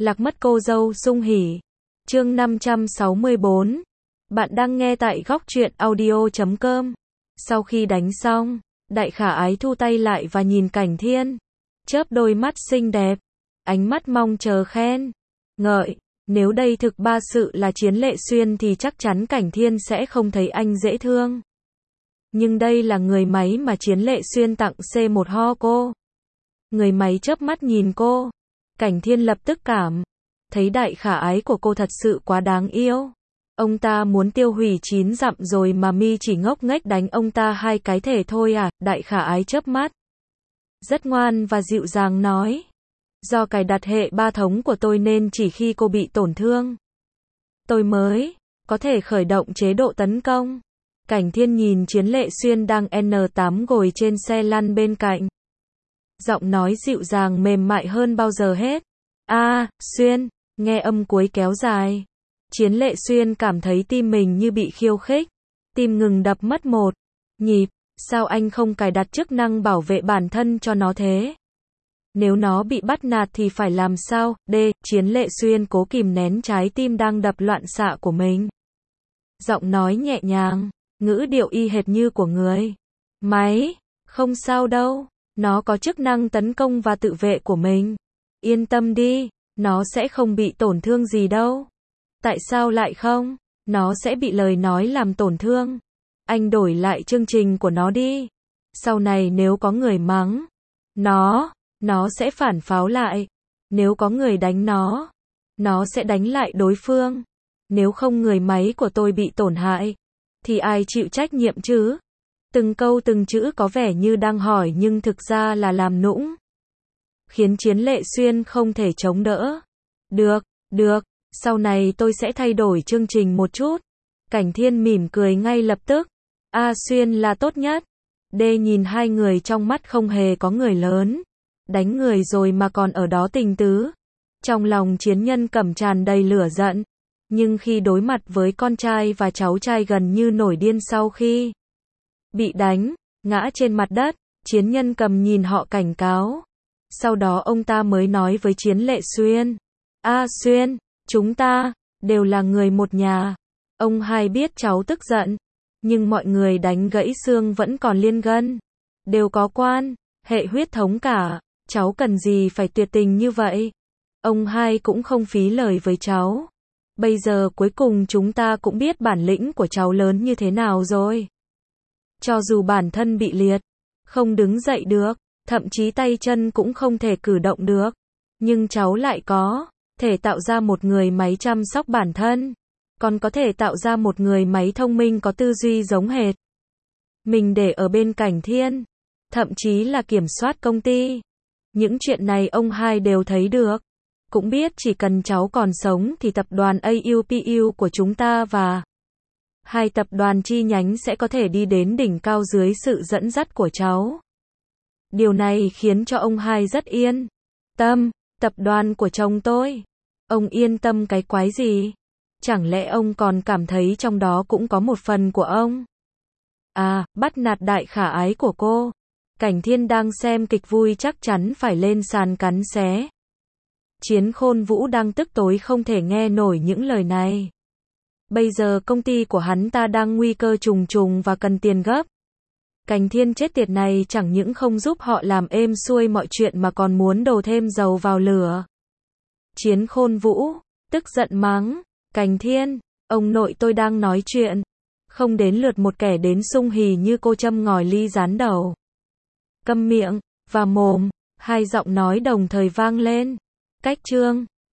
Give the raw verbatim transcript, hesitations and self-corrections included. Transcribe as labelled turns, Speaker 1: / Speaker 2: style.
Speaker 1: Lạc mất cô dâu Sung Hỉ. Chương năm trăm sáu mươi bốn. Bạn đang nghe tại góc truyện audio chấm com. Sau khi đánh xong, Đại Khả Ái thu tay lại và nhìn Cảnh Thiên, chớp đôi mắt xinh đẹp, ánh mắt mong chờ khen ngợi. Nếu đây thực ba sự là Chiến Lệ Xuyên thì chắc chắn Cảnh Thiên sẽ không thấy anh dễ thương. Nhưng đây là người máy mà Chiến Lệ Xuyên tặng xê một ho cô. Người máy chớp mắt nhìn cô. Cảnh Thiên lập tức cảm thấy Đại Khả Ái của cô thật sự quá đáng yêu. Ông ta muốn tiêu hủy chín dặm rồi mà mi chỉ ngốc nghếch đánh ông ta hai cái thể thôi à? Đại Khả Ái chớp mắt, rất ngoan và dịu dàng nói. Do cài đặt hệ ba thống của tôi nên chỉ khi cô bị tổn thương, tôi mới có thể khởi động chế độ tấn công. Cảnh Thiên nhìn Chiến Lệ Xuyên đang en tám ngồi trên xe lăn bên cạnh. Giọng nói dịu dàng mềm mại hơn bao giờ hết. A, à, Xuyên, nghe âm cuối kéo dài. Chiến Lệ Xuyên cảm thấy tim mình như bị khiêu khích. Tim ngừng đập mất một nhịp. Sao anh không cài đặt chức năng bảo vệ bản thân cho nó thế? Nếu nó bị bắt nạt thì phải làm sao? D. Chiến Lệ Xuyên cố kìm nén trái tim đang đập loạn xạ của mình. Giọng nói nhẹ nhàng, ngữ điệu y hệt như của người máy. Không sao đâu, nó có chức năng tấn công và tự vệ của mình. Yên tâm đi, nó sẽ không bị tổn thương gì đâu. Tại sao lại không? Nó sẽ bị lời nói làm tổn thương. Anh đổi lại chương trình của nó đi. Sau này nếu có người mắng nó, nó sẽ phản pháo lại. Nếu có người đánh nó, nó sẽ đánh lại đối phương. Nếu không người máy của tôi bị tổn hại, thì ai chịu trách nhiệm chứ? Từng câu từng chữ có vẻ như đang hỏi nhưng thực ra là làm nũng, khiến Chiến Lệ Xuyên không thể chống đỡ. Được, được, sau này tôi sẽ thay đổi chương trình một chút. Cảnh Thiên mỉm cười ngay lập tức. A Xuyên là tốt nhất. D nhìn hai người trong mắt không hề có người lớn đánh người rồi mà còn ở đó tình tứ. Trong lòng Chiến Nhân Cẩm tràn đầy lửa giận, nhưng khi đối mặt với con trai và cháu trai gần như nổi điên sau khi bị đánh, ngã trên mặt đất, Chiến Nhân Cầm nhìn họ cảnh cáo. Sau đó ông ta mới nói với Chiến Lệ Xuyên. A Xuyên, chúng ta đều là người một nhà. Ông hai biết cháu tức giận, nhưng mọi người đánh gãy xương vẫn còn liên gân, đều có quan hệ huyết thống cả. Cháu cần gì phải tuyệt tình như vậy? Ông hai cũng không phí lời với cháu. Bây giờ cuối cùng chúng ta cũng biết bản lĩnh của cháu lớn như thế nào rồi. Cho dù bản thân bị liệt, không đứng dậy được, thậm chí tay chân cũng không thể cử động được, nhưng cháu lại có thể tạo ra một người máy chăm sóc bản thân, còn có thể tạo ra một người máy thông minh có tư duy giống hệt mình để ở bên Cảnh Thiên, thậm chí là kiểm soát công ty. Những chuyện này ông hai đều thấy được, cũng biết chỉ cần cháu còn sống thì tập đoàn a u pê u của chúng ta và hai tập đoàn chi nhánh sẽ có thể đi đến đỉnh cao dưới sự dẫn dắt của cháu. Điều này khiến cho ông hai rất yên tâm. Tập đoàn của chồng tôi? Ông yên tâm cái quái gì? Chẳng lẽ ông còn cảm thấy trong đó cũng có một phần của ông? À, bắt nạt Đại Khả Ái của cô. Cảnh Thiên đang xem kịch vui chắc chắn phải lên sàn cắn xé. Chiến Khôn Vũ đang tức tối không thể nghe nổi những lời này. Bây giờ công ty của hắn ta đang nguy cơ trùng trùng và cần tiền gấp. Cảnh Thiên chết tiệt này chẳng những không giúp họ làm êm xuôi mọi chuyện mà còn muốn đổ thêm dầu vào lửa. Chiến Khôn Vũ tức giận mắng. Cảnh Thiên, ông nội tôi đang nói chuyện. Không đến lượt một kẻ đến Sung Hỉ như cô châm ngòi ly rán đầu. Câm miệng và mồm, hai giọng nói đồng thời vang lên. Cách chương